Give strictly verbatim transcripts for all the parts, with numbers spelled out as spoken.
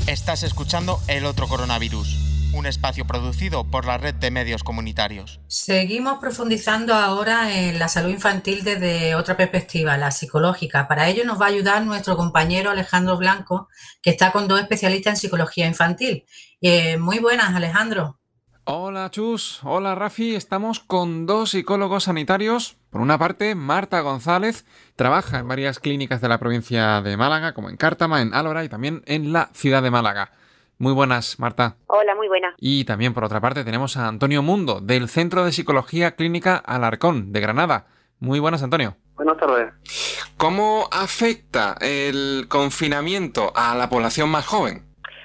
Estás escuchando El Otro Coronavirus, un espacio producido por la Red de Medios Comunitarios. Seguimos profundizando ahora en la salud infantil desde otra perspectiva, la psicológica. Para ello nos va a ayudar nuestro compañero Alejandro Blanco, que está con dos especialistas en psicología infantil. Eh, muy buenas, Alejandro. Hola Chus, hola Rafi, estamos con dos psicólogos sanitarios. Por una parte, Marta González trabaja en varias clínicas de la provincia de Málaga, como en Cártama, en Álora y también en la ciudad de Málaga. Muy buenas, Marta. Hola, muy buenas. Y también, por otra parte, tenemos a Antonio Mundo, del Centro de Psicología Clínica Alarcón, de Granada. Muy buenas, Antonio. Buenas tardes. ¿Cómo afecta el confinamiento a la población más joven?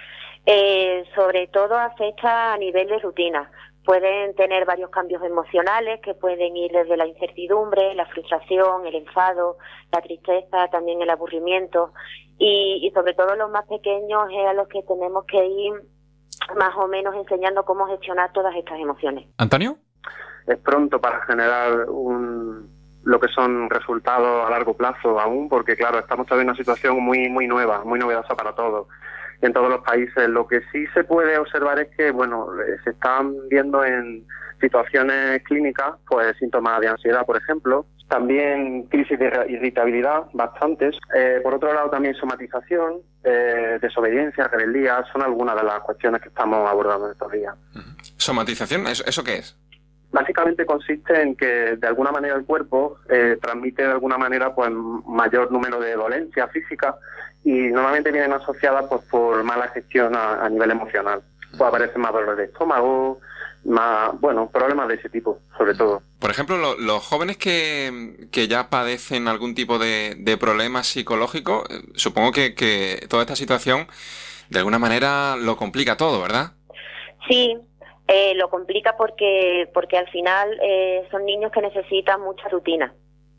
Eh, sobre todo afecta a nivel de rutina. Pueden tener varios cambios emocionales que pueden ir desde la incertidumbre, la frustración, el enfado, la tristeza, también el aburrimiento y, y sobre todo los más pequeños es a los que tenemos que ir más o menos enseñando cómo gestionar todas estas emociones. ¿Antonio? Es pronto para generar un, lo que son resultados a largo plazo aún, porque claro, estamos todavía en una situación muy muy nueva, muy novedosa para todos. En todos los países. Lo que sí se puede observar es que, bueno, se están viendo en situaciones clínicas, pues síntomas de ansiedad, por ejemplo, también crisis de irritabilidad, bastantes. Eh, por otro lado, también somatización, eh, desobediencia, rebeldía, son algunas de las cuestiones que estamos abordando en estos días. ¿Somatización? ¿Eso, eso qué es? Básicamente consiste en que de alguna manera el cuerpo eh, transmite de alguna manera pues mayor número de dolencias físicas y normalmente vienen asociadas pues por mala gestión a, a nivel emocional. Pues aparecen más dolores de estómago, más, bueno, problemas de ese tipo, sobre todo. Por ejemplo, lo, los jóvenes que, que ya padecen algún tipo de, de problema psicológico, eh, supongo que, que toda esta situación de alguna manera lo complica todo, ¿verdad? Sí. Eh, lo complica porque porque al final eh, son niños que necesitan mucha rutina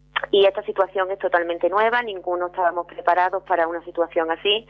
y esta situación es totalmente nueva, ninguno estábamos preparados para una situación así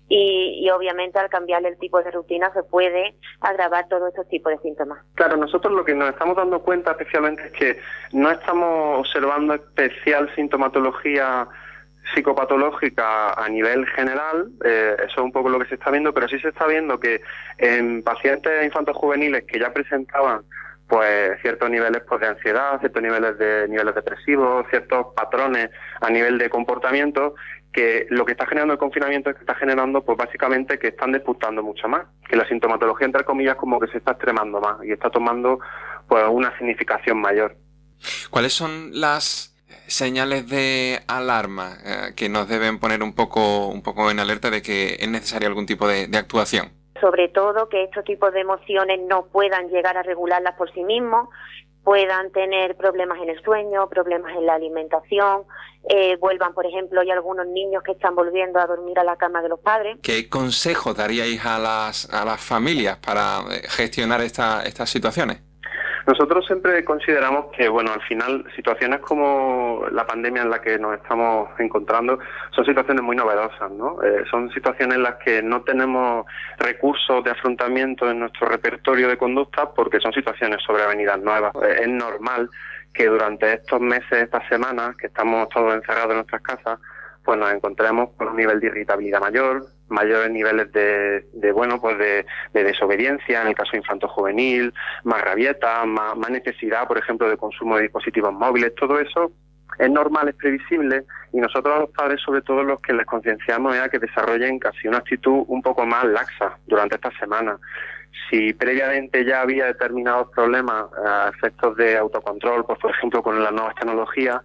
y, y obviamente al cambiarle el tipo de rutina se puede agravar todos estos tipos de síntomas. Claro, nosotros lo que nos estamos dando cuenta especialmente es que no estamos observando especial sintomatología psicopatológica a nivel general, eh, eso es un poco lo que se está viendo, pero sí se está viendo que en pacientes infantos juveniles que ya presentaban pues ciertos niveles pues, de ansiedad, ciertos niveles de niveles depresivos, ciertos patrones a nivel de comportamiento, que lo que está generando el confinamiento es que está generando pues básicamente que están disputando mucho más, que la sintomatología entre comillas como que se está extremando más y está tomando pues una significación mayor. ¿Cuáles son las señales de alarma eh, que nos deben poner un poco un poco en alerta de que es necesario algún tipo de, de actuación? Sobre todo que estos tipos de emociones no puedan llegar a regularlas por sí mismos, puedan tener problemas en el sueño, problemas en la alimentación, eh, vuelvan, por ejemplo, hay algunos niños que están volviendo a dormir a la cama de los padres. ¿Qué consejos daríais a las a las familias para gestionar esta, estas situaciones? Nosotros siempre consideramos que, bueno, al final situaciones como la pandemia en la que nos estamos encontrando son situaciones muy novedosas, ¿no? Eh, son situaciones en las que no tenemos recursos de afrontamiento en nuestro repertorio de conductas porque son situaciones sobrevenidas nuevas. Eh, es normal que durante estos meses, estas semanas, que estamos todos encerrados en nuestras casas, pues nos encontremos con un nivel de irritabilidad mayor, mayores niveles de, de bueno, pues de, de desobediencia, en el caso infanto-juvenil, más rabieta, más, más necesidad, por ejemplo, de consumo de dispositivos móviles, todo eso es normal, es previsible, y nosotros a los padres, sobre todo los que les concienciamos, es a que desarrollen casi una actitud un poco más laxa durante estas semanas. Si previamente ya había determinados problemas a efectos de autocontrol, pues por ejemplo con las nuevas tecnologías,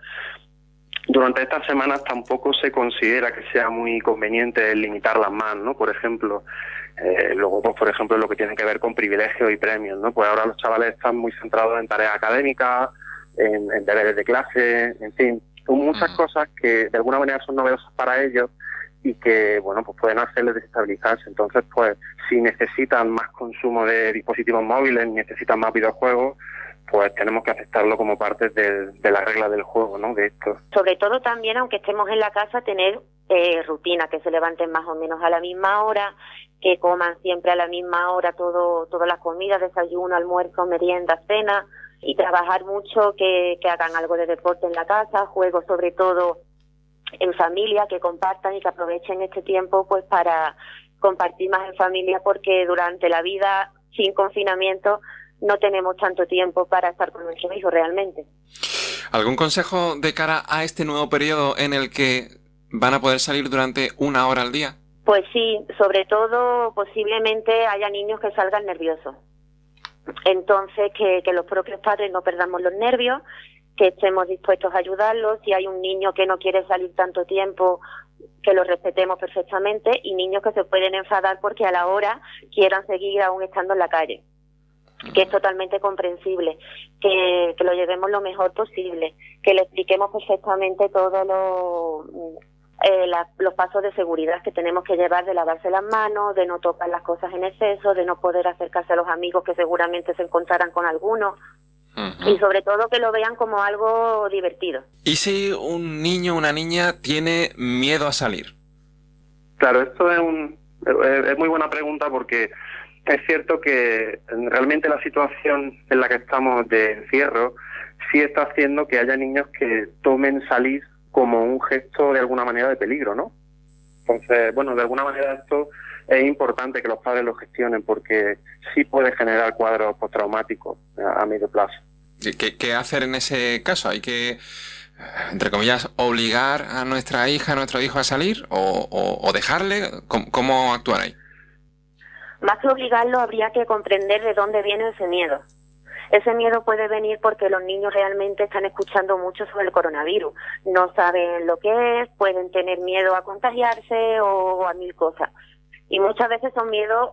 durante estas semanas tampoco se considera que sea muy conveniente limitarlas más, ¿no? Por ejemplo, eh, luego, pues, por ejemplo, lo que tiene que ver con privilegios y premios, ¿no? Pues ahora los chavales están muy centrados en tareas académicas, en, en deberes de clase, en fin, muchas cosas que de alguna manera son novedosas para ellos y que, bueno, pues pueden hacerles desestabilizarse. Entonces, pues, si necesitan más consumo de dispositivos móviles, necesitan más videojuegos, pues tenemos que aceptarlo como parte de, de la regla del juego, ¿no? De esto. Sobre todo también, aunque estemos en la casa, tener eh, rutina, que se levanten más o menos a la misma hora, que coman siempre a la misma hora todo todas las comidas, desayuno, almuerzo, merienda, cena, y trabajar mucho, que, que hagan algo de deporte en la casa, juegos sobre todo en familia, que compartan y que aprovechen este tiempo pues para compartir más en familia, porque durante la vida sin confinamiento no tenemos tanto tiempo para estar con nuestros hijos realmente. ¿Algún consejo de cara a este nuevo periodo en el que van a poder salir durante una hora al día? Pues sí, sobre todo posiblemente haya niños que salgan nerviosos. Entonces, que, que los propios padres no perdamos los nervios, que estemos dispuestos a ayudarlos. Si hay un niño que no quiere salir tanto tiempo, que lo respetemos perfectamente, y niños que se pueden enfadar porque a la hora quieran seguir aún estando en la calle, que es totalmente comprensible, que, que lo llevemos lo mejor posible, que le expliquemos perfectamente todos los, eh, la, los pasos de seguridad que tenemos que llevar, de lavarse las manos, de no tocar las cosas en exceso, de no poder acercarse a los amigos que seguramente se encontrarán con algunos. Uh-huh. Y sobre todo que lo vean como algo divertido. ¿Y si un niño o una niña tiene miedo a salir? Claro, esto es, un, es muy buena pregunta, porque es cierto que realmente la situación en la que estamos de encierro sí está haciendo que haya niños que tomen salir como un gesto de alguna manera de peligro, ¿no? Entonces, bueno, de alguna manera esto es importante que los padres lo gestionen, porque sí puede generar cuadros postraumáticos a, a medio plazo. ¿Qué, ¿Qué hacer en ese caso? ¿Hay que, entre comillas, obligar a nuestra hija, a nuestro hijo a salir o, o, o dejarle? ¿Cómo, ¿Cómo actuar ahí? Más que obligarlo, habría que comprender de dónde viene ese miedo. Ese miedo puede venir porque los niños realmente están escuchando mucho sobre el coronavirus. No saben lo que es, pueden tener miedo a contagiarse o a mil cosas. Y muchas veces son miedos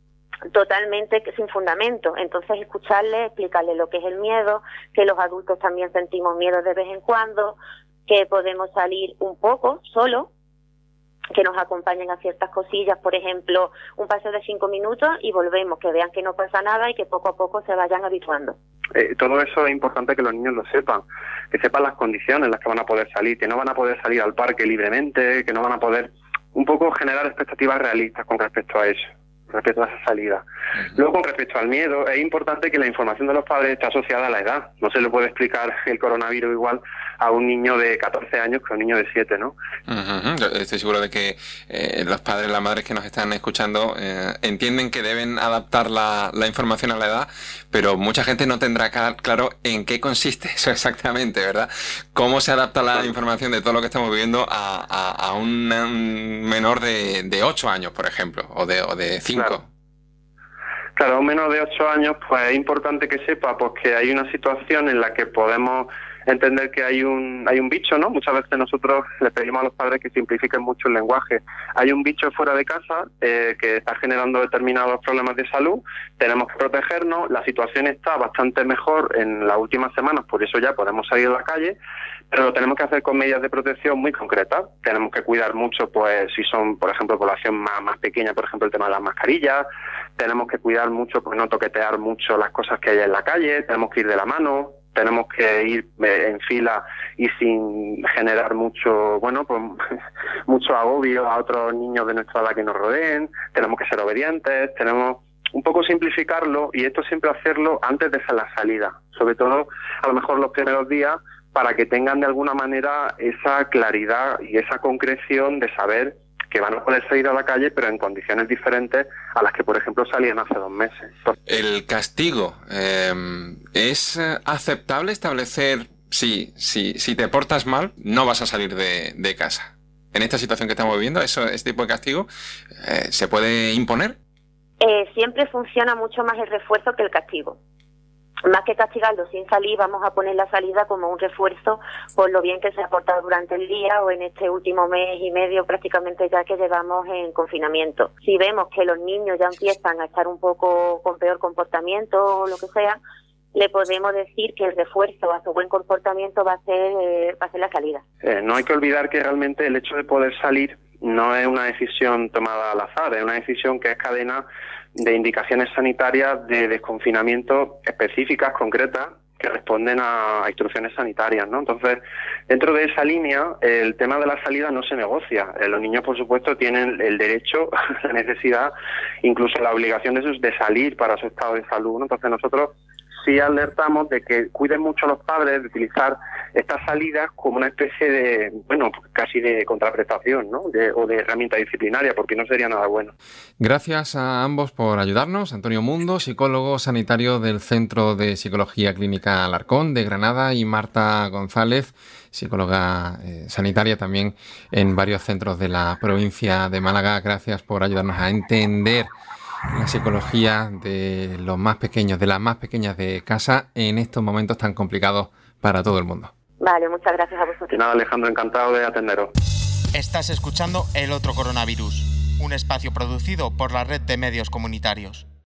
totalmente sin fundamento. Entonces, escucharle, explicarle lo que es el miedo, que los adultos también sentimos miedo de vez en cuando, que podemos salir un poco solo, que nos acompañen a ciertas cosillas, por ejemplo, un paseo de cinco minutos y volvemos, que vean que no pasa nada y que poco a poco se vayan habituando. Eh, todo eso es importante que los niños lo sepan, que sepan las condiciones en las que van a poder salir, que no van a poder salir al parque libremente, que no van a poder un poco generar expectativas realistas con respecto a eso, respecto a esa salida. Luego, con respecto al miedo, es importante que la información de los padres esté asociada a la edad. No se le puede explicar el coronavirus igual a un niño de catorce años que a un niño de siete, ¿no? Uh-huh. Estoy seguro de que eh, los padres y las madres que nos están escuchando eh, entienden que deben adaptar la, la información a la edad, pero mucha gente no tendrá claro en qué consiste eso exactamente, ¿verdad? ¿Cómo se adapta la información de todo lo que estamos viviendo a, a, a un menor de, de ocho años, por ejemplo, o de, o de cinco? Claro. Claro, a un menor de ocho años, pues es importante que sepa pues que hay una situación en la que podemos entender que hay un hay un bicho, ¿no? Muchas veces nosotros le pedimos a los padres que simplifiquen mucho el lenguaje. Hay un bicho fuera de casa eh, que está generando determinados problemas de salud, tenemos que protegernos, la situación está bastante mejor en las últimas semanas, por eso ya podemos salir a la calle, pero lo tenemos que hacer con medidas de protección muy concretas. Tenemos que cuidar mucho, pues, si son, por ejemplo, población más, más pequeña, por ejemplo, el tema de las mascarillas. Tenemos que cuidar mucho, pues, no toquetear mucho las cosas que hay en la calle. Tenemos que ir de la mano. Tenemos que ir eh, en fila y sin generar mucho, bueno, pues, mucho agobio a otros niños de nuestra edad que nos rodeen. Tenemos que ser obedientes. Tenemos un poco simplificarlo, y esto siempre hacerlo antes de la salida. Sobre todo, a lo mejor los primeros días, para que tengan de alguna manera esa claridad y esa concreción de saber que van a poder salir a la calle, pero en condiciones diferentes a las que, por ejemplo, salían hace dos meses. El castigo, eh, ¿es aceptable establecer, sí, sí, si te portas mal, no vas a salir de, de casa? En esta situación que estamos viviendo, eso, este tipo de castigo, eh, ¿se puede imponer? Eh, siempre funciona mucho más el refuerzo que el castigo. Más que castigarlo sin salir, vamos a poner la salida como un refuerzo por lo bien que se ha portado durante el día o en este último mes y medio prácticamente ya que llevamos en confinamiento. Si vemos que los niños ya empiezan a estar un poco con peor comportamiento o lo que sea, le podemos decir que el refuerzo a su buen comportamiento va a ser, eh, va a ser la salida. Eh, no hay que olvidar que realmente el hecho de poder salir no es una decisión tomada al azar, es una decisión que es cadena de indicaciones sanitarias de desconfinamiento específicas, concretas, que responden a instrucciones sanitarias, ¿no? Entonces, dentro de esa línea, el tema de la salida no se negocia. Eh, los niños, por supuesto, tienen el derecho, la necesidad, incluso la obligación de, sus, de salir para su estado de salud, ¿no? Entonces, nosotros sí alertamos de que cuiden mucho a los padres, de utilizar estas salidas como una especie de, bueno, casi de contraprestación, ¿no? De, o de herramienta disciplinaria, porque no sería nada bueno. Gracias a ambos por ayudarnos. Antonio Mundo, psicólogo sanitario del Centro de Psicología Clínica Alarcón de Granada, y Marta González, psicóloga eh, sanitaria también en varios centros de la provincia de Málaga. Gracias por ayudarnos a entender la psicología de los más pequeños, de las más pequeñas de casa en estos momentos tan complicados para todo el mundo. Vale, muchas gracias a vosotros. De nada, Alejandro, encantado de atenderos. Estás escuchando El Otro Coronavirus, un espacio producido por la Red de Medios Comunitarios.